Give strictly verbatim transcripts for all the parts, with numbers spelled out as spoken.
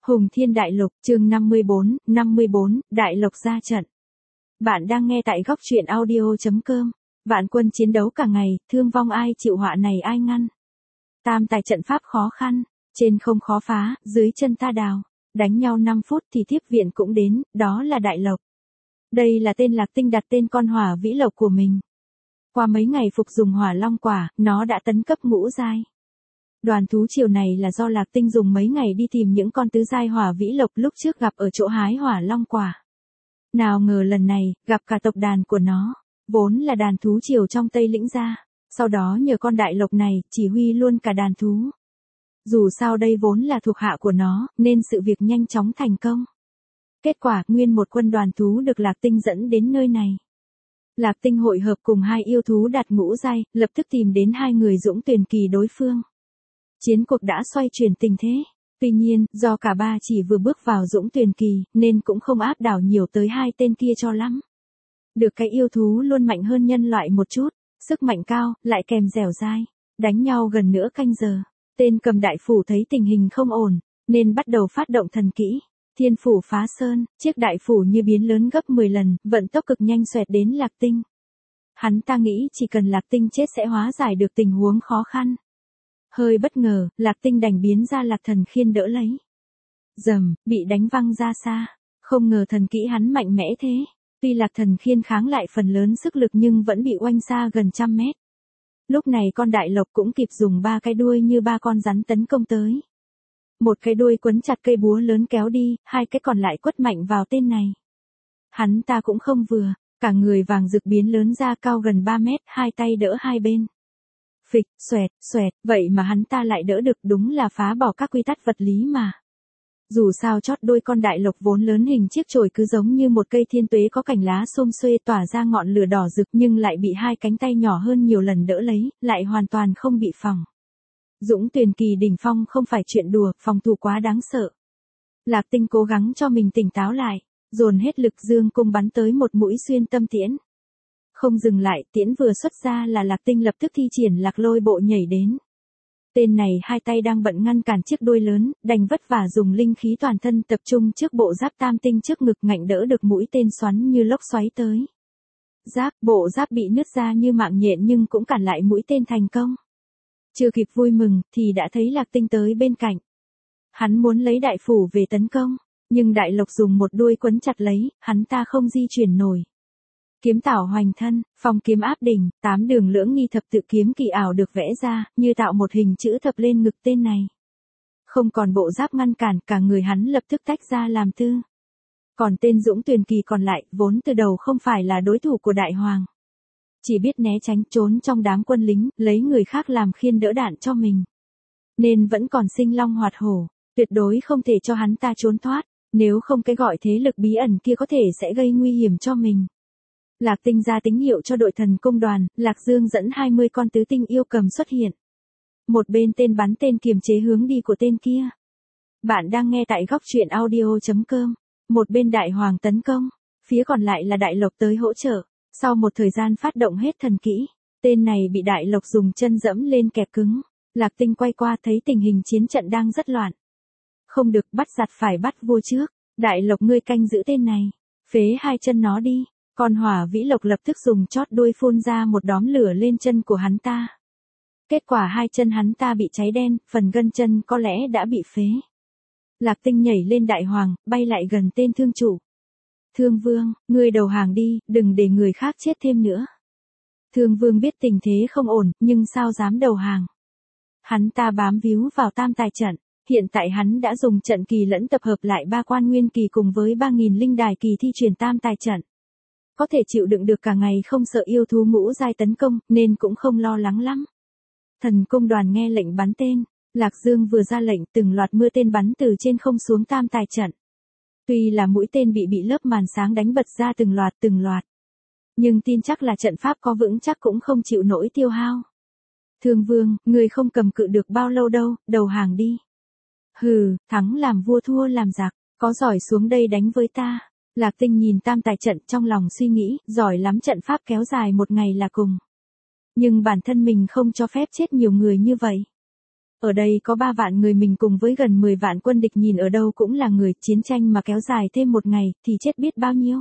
Hùng Thiên Đại Lục, chương năm mươi bốn, năm mươi bốn, Đại Lộc ra trận. Bạn đang nghe tại góc truyện audio chấm com. Vạn quân chiến đấu cả ngày, thương vong ai chịu họa này ai ngăn. Tam tài trận pháp khó khăn, trên không khó phá, dưới chân ta đào. Đánh nhau năm phút thì tiếp viện cũng đến, đó là Đại Lộc. Đây là tên Lạc Tinh đặt tên con hỏa vĩ lộc của mình. Qua mấy ngày phục dùng hỏa long quả, nó đã tấn cấp ngũ giai. Đoàn thú triều này là do Lạc Tinh dùng mấy ngày đi tìm những con tứ giai hỏa vĩ lộc lúc trước gặp ở chỗ hái hỏa long quả. Nào ngờ lần này, gặp cả tộc đàn của nó, vốn là đàn thú triều trong Tây Lĩnh gia, sau đó nhờ con đại lộc này, chỉ huy luôn cả đàn thú. Dù sao đây vốn là thuộc hạ của nó, nên sự việc nhanh chóng thành công. Kết quả, nguyên một quân đoàn thú được Lạc Tinh dẫn đến nơi này. Lạc Tinh hội hợp cùng hai yêu thú đạt ngũ giai, lập tức tìm đến hai người dũng tuyển kỳ đối phương. Chiến cuộc đã xoay chuyển tình thế. Tuy nhiên, do cả ba chỉ vừa bước vào dũng tuyển kỳ, nên cũng không áp đảo nhiều tới hai tên kia cho lắm. Được cái yêu thú luôn mạnh hơn nhân loại một chút, sức mạnh cao, lại kèm dẻo dai. Đánh nhau gần nửa canh giờ. Tên cầm đại phủ thấy tình hình không ổn, nên bắt đầu phát động thần kỹ. Thiên phủ phá sơn, chiếc đại phủ như biến lớn gấp mười lần, vận tốc cực nhanh xoẹt đến Lạc Tinh. Hắn ta nghĩ chỉ cần Lạc Tinh chết sẽ hóa giải được tình huống khó khăn. Hơi bất ngờ, Lạc Tinh đành biến ra Lạc Thần Khiên đỡ lấy. Dầm, bị đánh văng ra xa. Không ngờ thần kỹ hắn mạnh mẽ thế. Tuy Lạc Thần Khiên kháng lại phần lớn sức lực nhưng vẫn bị oanh xa gần trăm mét. Lúc này con đại lộc cũng kịp dùng ba cái đuôi như ba con rắn tấn công tới. Một cái đuôi quấn chặt cây búa lớn kéo đi, hai cái còn lại quất mạnh vào tên này. Hắn ta cũng không vừa, cả người vàng rực biến lớn ra cao gần ba mét, hai tay đỡ hai bên. Phịch, xoẹt, xoẹt, vậy mà hắn ta lại đỡ được, đúng là phá bỏ các quy tắc vật lý mà. Dù sao chót đôi con đại lộc vốn lớn hình chiếc chổi cứ giống như một cây thiên tuế có cành lá xum xuê tỏa ra ngọn lửa đỏ rực nhưng lại bị hai cánh tay nhỏ hơn nhiều lần đỡ lấy, lại hoàn toàn không bị phỏng. Dũng tuyển kỳ đỉnh phong không phải chuyện đùa, phòng thủ quá đáng sợ. Lạc Tinh cố gắng cho mình tỉnh táo lại, dồn hết lực dương cung bắn tới một mũi xuyên tâm tiễn. Không dừng lại, tiễn vừa xuất ra là Lạc Tinh lập tức thi triển Lạc Lôi bộ nhảy đến. Tên này hai tay đang bận ngăn cản chiếc đuôi lớn, đành vất vả dùng linh khí toàn thân tập trung trước bộ giáp tam tinh trước ngực ngạnh đỡ được mũi tên xoắn như lốc xoáy tới. Giáp, bộ giáp bị nứt ra như mạng nhện nhưng cũng cản lại mũi tên thành công. Chưa kịp vui mừng, thì đã thấy Lạc Tinh tới bên cạnh. Hắn muốn lấy đại phủ về tấn công, nhưng đại lộc dùng một đuôi quấn chặt lấy, hắn ta không di chuyển nổi. Kiếm tảo hoành thân, phong kiếm áp đỉnh, tám đường lưỡng nghi thập tự kiếm kỳ ảo được vẽ ra, như tạo một hình chữ thập lên ngực tên này. Không còn bộ giáp ngăn cản, cả người hắn lập tức tách ra làm tư. Còn tên dũng tuyển kỳ còn lại, vốn từ đầu không phải là đối thủ của đại hoàng. Chỉ biết né tránh trốn trong đám quân lính, lấy người khác làm khiên đỡ đạn cho mình. Nên vẫn còn sinh long hoạt hổ, tuyệt đối không thể cho hắn ta trốn thoát, nếu không cái gọi thế lực bí ẩn kia có thể sẽ gây nguy hiểm cho mình. Lạc Tinh ra tín hiệu cho đội thần công đoàn, Lạc Dương dẫn hai mươi con tứ tinh yêu cầm xuất hiện. Một bên tên bắn tên kiềm chế hướng đi của tên kia. Bạn đang nghe tại góc truyện audio chấm com. Một bên đại hoàng tấn công, phía còn lại là đại lộc tới hỗ trợ. Sau một thời gian phát động hết thần kỹ, tên này bị đại lộc dùng chân dẫm lên kẹp cứng. Lạc Tinh quay qua thấy tình hình chiến trận đang rất loạn. Không được, bắt giặt phải bắt vua trước. Đại lộc ngươi canh giữ tên này, phế hai chân nó đi. Con hỏa vĩ lộc lập tức dùng chót đuôi phun ra một đóm lửa lên chân của hắn ta. Kết quả hai chân hắn ta bị cháy đen, phần gân chân có lẽ đã bị phế. Lạc Tinh nhảy lên đại hoàng, bay lại gần tên thương chủ. Thương Vương, ngươi đầu hàng đi, đừng để người khác chết thêm nữa. Thương Vương biết tình thế không ổn, nhưng sao dám đầu hàng. Hắn ta bám víu vào tam tài trận, hiện tại hắn đã dùng trận kỳ lẫn tập hợp lại ba quan nguyên kỳ cùng với ba nghìn linh đài kỳ thi truyền tam tài trận. Có thể chịu đựng được cả ngày không sợ yêu thú ngũ giai tấn công, nên cũng không lo lắng lắm. Thần công đoàn nghe lệnh bắn tên, Lạc Dương vừa ra lệnh từng loạt mưa tên bắn từ trên không xuống tam tài trận. Tuy là mũi tên bị bị lớp màn sáng đánh bật ra từng loạt từng loạt. Nhưng tin chắc là trận pháp có vững chắc cũng không chịu nổi tiêu hao. Thương Vương, người không cầm cự được bao lâu đâu, đầu hàng đi. Hừ, thắng làm vua thua làm giặc, có giỏi xuống đây đánh với ta. Lạc Tinh nhìn tam tài trận trong lòng suy nghĩ, giỏi lắm trận pháp kéo dài một ngày là cùng. Nhưng bản thân mình không cho phép chết nhiều người như vậy. Ở đây có ba vạn người mình cùng với gần mười vạn quân địch nhìn ở đâu cũng là người, chiến tranh mà kéo dài thêm một ngày, thì chết biết bao nhiêu.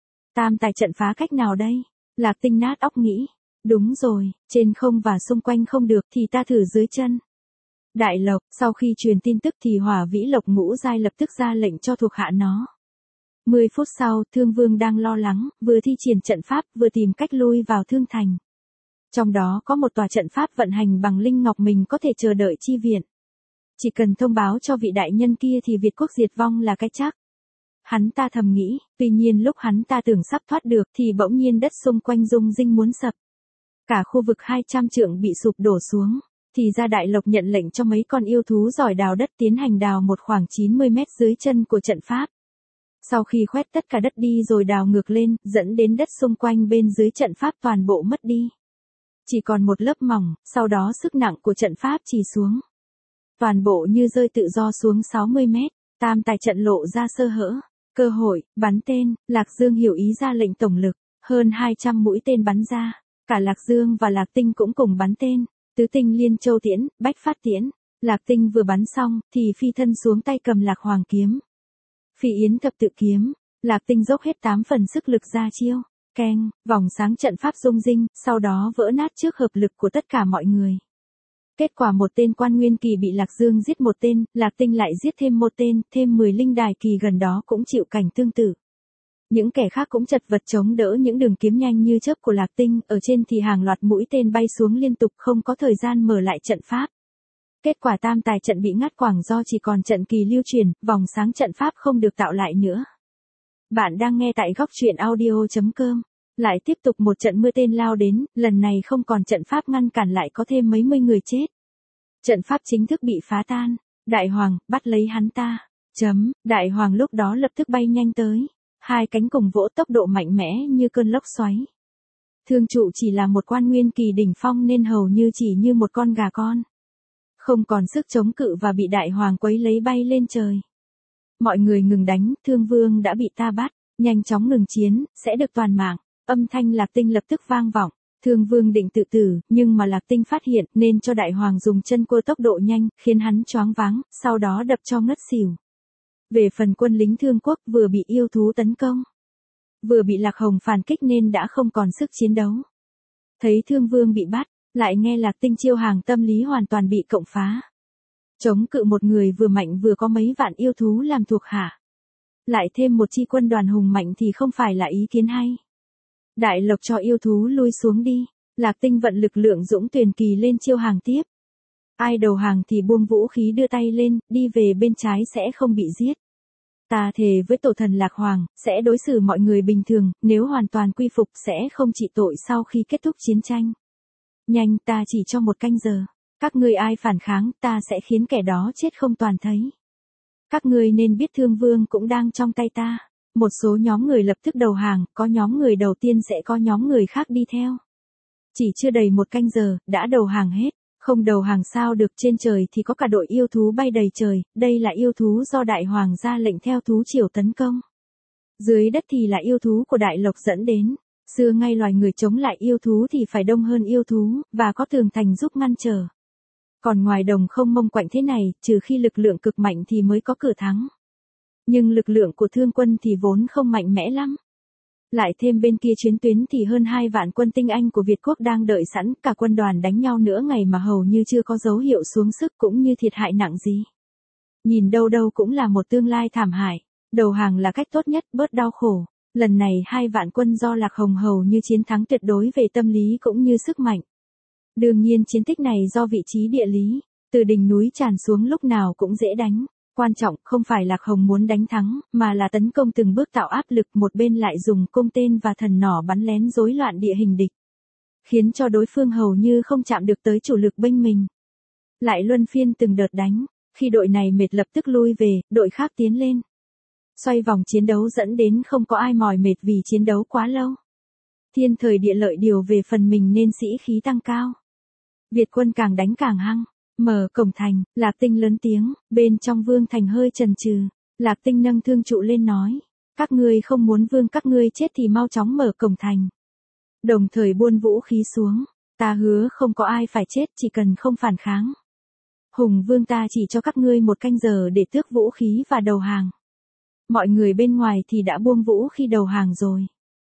Tam tài trận phá cách nào đây? Lạc Tinh nát óc nghĩ. Đúng rồi, trên không và xung quanh không được thì ta thử dưới chân. Đại Lộc, sau khi truyền tin tức thì Hỏa Vĩ Lộc ngũ giai lập tức ra lệnh cho thuộc hạ nó. Mười phút sau, Thương Vương đang lo lắng, vừa thi triển trận pháp, vừa tìm cách lui vào Thương Thành. Trong đó có một tòa trận pháp vận hành bằng linh ngọc, mình có thể chờ đợi chi viện. Chỉ cần thông báo cho vị đại nhân kia thì Việt quốc diệt vong là cái chắc. Hắn ta thầm nghĩ, tuy nhiên lúc hắn ta tưởng sắp thoát được thì bỗng nhiên đất xung quanh rung rinh muốn sập. Cả khu vực hai trăm trượng bị sụp đổ xuống. Thì ra Đại Lộc nhận lệnh cho mấy con yêu thú giỏi đào đất tiến hành đào một khoảng chín mươi mét dưới chân của trận pháp. Sau khi khoét tất cả đất đi rồi đào ngược lên, dẫn đến đất xung quanh bên dưới trận pháp toàn bộ mất đi. Chỉ còn một lớp mỏng, sau đó sức nặng của trận pháp trì xuống. Toàn bộ như rơi tự do xuống sáu mươi mét, tam tài trận lộ ra sơ hở. Cơ hội, bắn tên, Lạc Dương hiểu ý ra lệnh tổng lực, hơn hai trăm mũi tên bắn ra, cả Lạc Dương và Lạc Tinh cũng cùng bắn tên, tứ tinh liên châu tiễn, bách phát tiễn. Lạc Tinh vừa bắn xong, thì phi thân xuống tay cầm Lạc Hoàng kiếm. Phi yến thập tự kiếm, Lạc Tinh dốc hết tám phần sức lực ra chiêu, keng, vòng sáng trận pháp rung rinh, sau đó vỡ nát trước hợp lực của tất cả mọi người. Kết quả một tên quan nguyên kỳ bị Lạc Dương giết một tên, Lạc Tinh lại giết thêm một tên, thêm mười linh đài kỳ gần đó cũng chịu cảnh tương tự. Những kẻ khác cũng chật vật chống đỡ những đường kiếm nhanh như chớp của Lạc Tinh, ở trên thì hàng loạt mũi tên bay xuống liên tục, không có thời gian mở lại trận pháp. Kết quả tam tài trận bị ngắt quãng do chỉ còn trận kỳ lưu truyền, vòng sáng trận pháp không được tạo lại nữa. Bạn đang nghe tại góc truyện audio chấm com. Lại tiếp tục một trận mưa tên lao đến, lần này không còn trận pháp ngăn cản, lại có thêm mấy mươi người chết. Trận pháp chính thức bị phá tan. Đại Hoàng, bắt lấy hắn ta. Chấm, Đại Hoàng lúc đó lập tức bay nhanh tới. Hai cánh cùng vỗ tốc độ mạnh mẽ như cơn lốc xoáy. Thương trụ chỉ là một quan nguyên kỳ đỉnh phong nên hầu như chỉ như một con gà con. Không còn sức chống cự và bị Đại Hoàng quấy lấy bay lên trời. Mọi người ngừng đánh, Thương Vương đã bị ta bắt, nhanh chóng ngừng chiến, sẽ được toàn mạng. Âm thanh Lạc Tinh lập tức vang vọng, Thương Vương định tự tử, nhưng mà Lạc Tinh phát hiện nên cho Đại Hoàng dùng chân cua tốc độ nhanh, khiến hắn choáng váng, sau đó đập cho ngất xỉu. Về phần quân lính Thương Quốc vừa bị yêu thú tấn công, vừa bị Lạc Hồng phản kích nên đã không còn sức chiến đấu. Thấy Thương Vương bị bắt, lại nghe Lạc Tinh chiêu hàng tâm lý hoàn toàn bị cộng phá. Chống cự một người vừa mạnh vừa có mấy vạn yêu thú làm thuộc hạ. Lại thêm một chi quân đoàn hùng mạnh thì không phải là ý kiến hay. Đại Lộc cho yêu thú lui xuống đi, Lạc Tinh vận lực lượng dũng tuyển kỳ lên chiêu hàng tiếp. Ai đầu hàng thì buông vũ khí đưa tay lên, đi về bên trái sẽ không bị giết. Ta thề với tổ thần Lạc Hoàng, sẽ đối xử mọi người bình thường, nếu hoàn toàn quy phục sẽ không trị tội sau khi kết thúc chiến tranh. Nhanh, ta chỉ cho một canh giờ. Các ngươi ai phản kháng, ta sẽ khiến kẻ đó chết không toàn thấy. Các ngươi nên biết Thương Vương cũng đang trong tay ta. Một số nhóm người lập tức đầu hàng, có nhóm người đầu tiên sẽ có nhóm người khác đi theo. Chỉ chưa đầy một canh giờ, đã đầu hàng hết. Không đầu hàng sao được, trên trời thì có cả đội yêu thú bay đầy trời, đây là yêu thú do Đại Hoàng ra lệnh theo thú triều tấn công. Dưới đất thì là yêu thú của Đại Lộc dẫn đến. Xưa ngay loài người chống lại yêu thú thì phải đông hơn yêu thú, và có tường thành giúp ngăn trở. Còn ngoài đồng không mông quạnh thế này, trừ khi lực lượng cực mạnh thì mới có cửa thắng. Nhưng lực lượng của Thương quân thì vốn không mạnh mẽ lắm. Lại thêm bên kia chiến tuyến thì hơn hai vạn quân tinh anh của Việt quốc đang đợi sẵn, cả quân đoàn đánh nhau nửa ngày mà hầu như chưa có dấu hiệu xuống sức cũng như thiệt hại nặng gì. Nhìn đâu đâu cũng là một tương lai thảm hại, đầu hàng là cách tốt nhất, bớt đau khổ. Lần này hai vạn quân do Lạc Hồng hầu như chiến thắng tuyệt đối về tâm lý cũng như sức mạnh. Đương nhiên chiến tích này do vị trí địa lý, từ đỉnh núi tràn xuống lúc nào cũng dễ đánh. Quan trọng không phải Lạc Hồng muốn đánh thắng, mà là tấn công từng bước tạo áp lực, một bên lại dùng cung tên và thần nỏ bắn lén rối loạn địa hình địch. Khiến cho đối phương hầu như không chạm được tới chủ lực binh mình. Lại luân phiên từng đợt đánh, khi đội này mệt lập tức lui về, đội khác tiến lên. Xoay vòng chiến đấu dẫn đến không có ai mỏi mệt vì chiến đấu quá lâu. Thiên thời địa lợi điều về phần mình nên sĩ khí tăng cao. Việt quân càng đánh càng hăng. Mở cổng thành, Lạc Tinh lớn tiếng, bên trong Vương thành hơi chần chừ. Lạc Tinh nâng thương trụ lên nói, các ngươi không muốn vương các ngươi chết thì mau chóng mở cổng thành. Đồng thời buôn vũ khí xuống, ta hứa không có ai phải chết chỉ cần không phản kháng. Hùng Vương ta chỉ cho các ngươi một canh giờ để tước vũ khí và đầu hàng. Mọi người bên ngoài thì đã buông vũ khi đầu hàng rồi.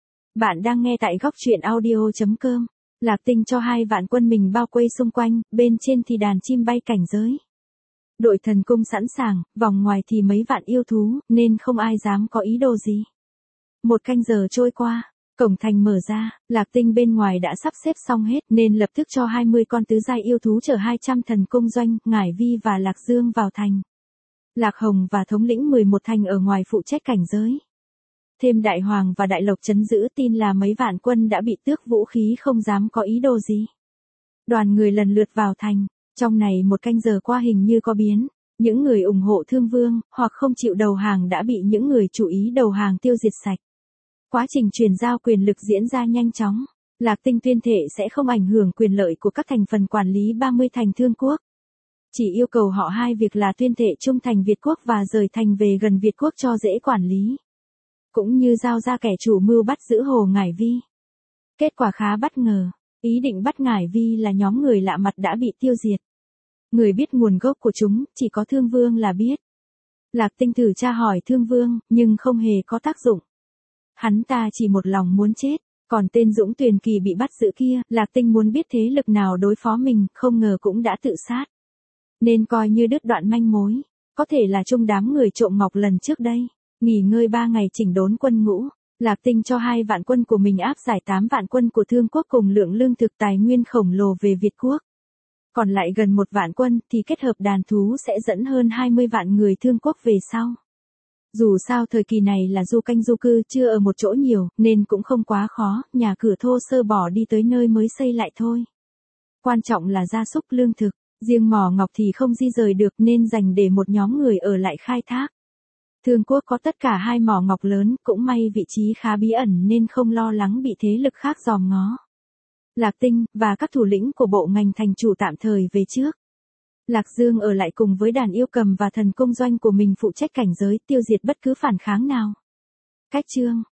Bạn đang nghe tại góc truyện audio chấm com. Lạc Tinh cho hai vạn quân mình bao quây xung quanh, bên trên thì đàn chim bay cảnh giới. Đội thần cung sẵn sàng, vòng ngoài thì mấy vạn yêu thú, nên không ai dám có ý đồ gì. Một canh giờ trôi qua, cổng thành mở ra, Lạc Tinh bên ngoài đã sắp xếp xong hết nên lập tức cho hai mươi con tứ giai yêu thú chở hai trăm thần cung doanh, Ngải Vi và Lạc Dương vào thành. Lạc Hồng và thống lĩnh mười một thành ở ngoài phụ trách cảnh giới. Thêm Đại Hoàng và Đại Lộc trấn giữ tin là mấy vạn quân đã bị tước vũ khí không dám có ý đồ gì. Đoàn người lần lượt vào thành, trong này một canh giờ qua hình như có biến, những người ủng hộ Thương Vương, hoặc không chịu đầu hàng đã bị những người chủ ý đầu hàng tiêu diệt sạch. Quá trình truyền giao quyền lực diễn ra nhanh chóng, Lạc Tinh tuyên thệ sẽ không ảnh hưởng quyền lợi của các thành phần quản lý ba mươi thành Thương Quốc. Chỉ yêu cầu họ hai việc là tuyên thệ trung thành Việt Quốc và rời thành về gần Việt Quốc cho dễ quản lý. Cũng như giao ra kẻ chủ mưu bắt giữ Hồ Ngải Vi. Kết quả khá bất ngờ, ý định bắt Ngải Vi là nhóm người lạ mặt đã bị tiêu diệt. Người biết nguồn gốc của chúng, chỉ có Thương Vương là biết. Lạc Tinh thử tra hỏi Thương Vương, nhưng không hề có tác dụng. Hắn ta chỉ một lòng muốn chết, còn tên Dũng Tuyền Kỳ bị bắt giữ kia, Lạc Tinh muốn biết thế lực nào đối phó mình, không ngờ cũng đã tự sát. Nên coi như đứt đoạn manh mối, có thể là chung đám người trộm ngọc lần trước đây. Nghỉ ngơi ba ngày chỉnh đốn quân ngũ, Lạc Tinh cho hai vạn quân của mình áp giải tám vạn quân của Thương Quốc cùng lượng lương thực tài nguyên khổng lồ về Việt Quốc. Còn lại gần một vạn quân thì kết hợp đàn thú sẽ dẫn hơn hai mươi vạn người Thương Quốc về sau. Dù sao thời kỳ này là du canh du cư chưa ở một chỗ nhiều nên cũng không quá khó, nhà cửa thô sơ bỏ đi tới nơi mới xây lại thôi. Quan trọng là gia súc lương thực, riêng mỏ ngọc thì không di rời được nên dành để một nhóm người ở lại khai thác. Thương Quốc có tất cả hai mỏ ngọc lớn, cũng may vị trí khá bí ẩn nên không lo lắng bị thế lực khác dòm ngó. Lạc Tinh, và các thủ lĩnh của bộ ngành thành chủ tạm thời về trước. Lạc Dương ở lại cùng với đàn yêu cầm và thần cung doanh của mình phụ trách cảnh giới tiêu diệt bất cứ phản kháng nào. Cách chương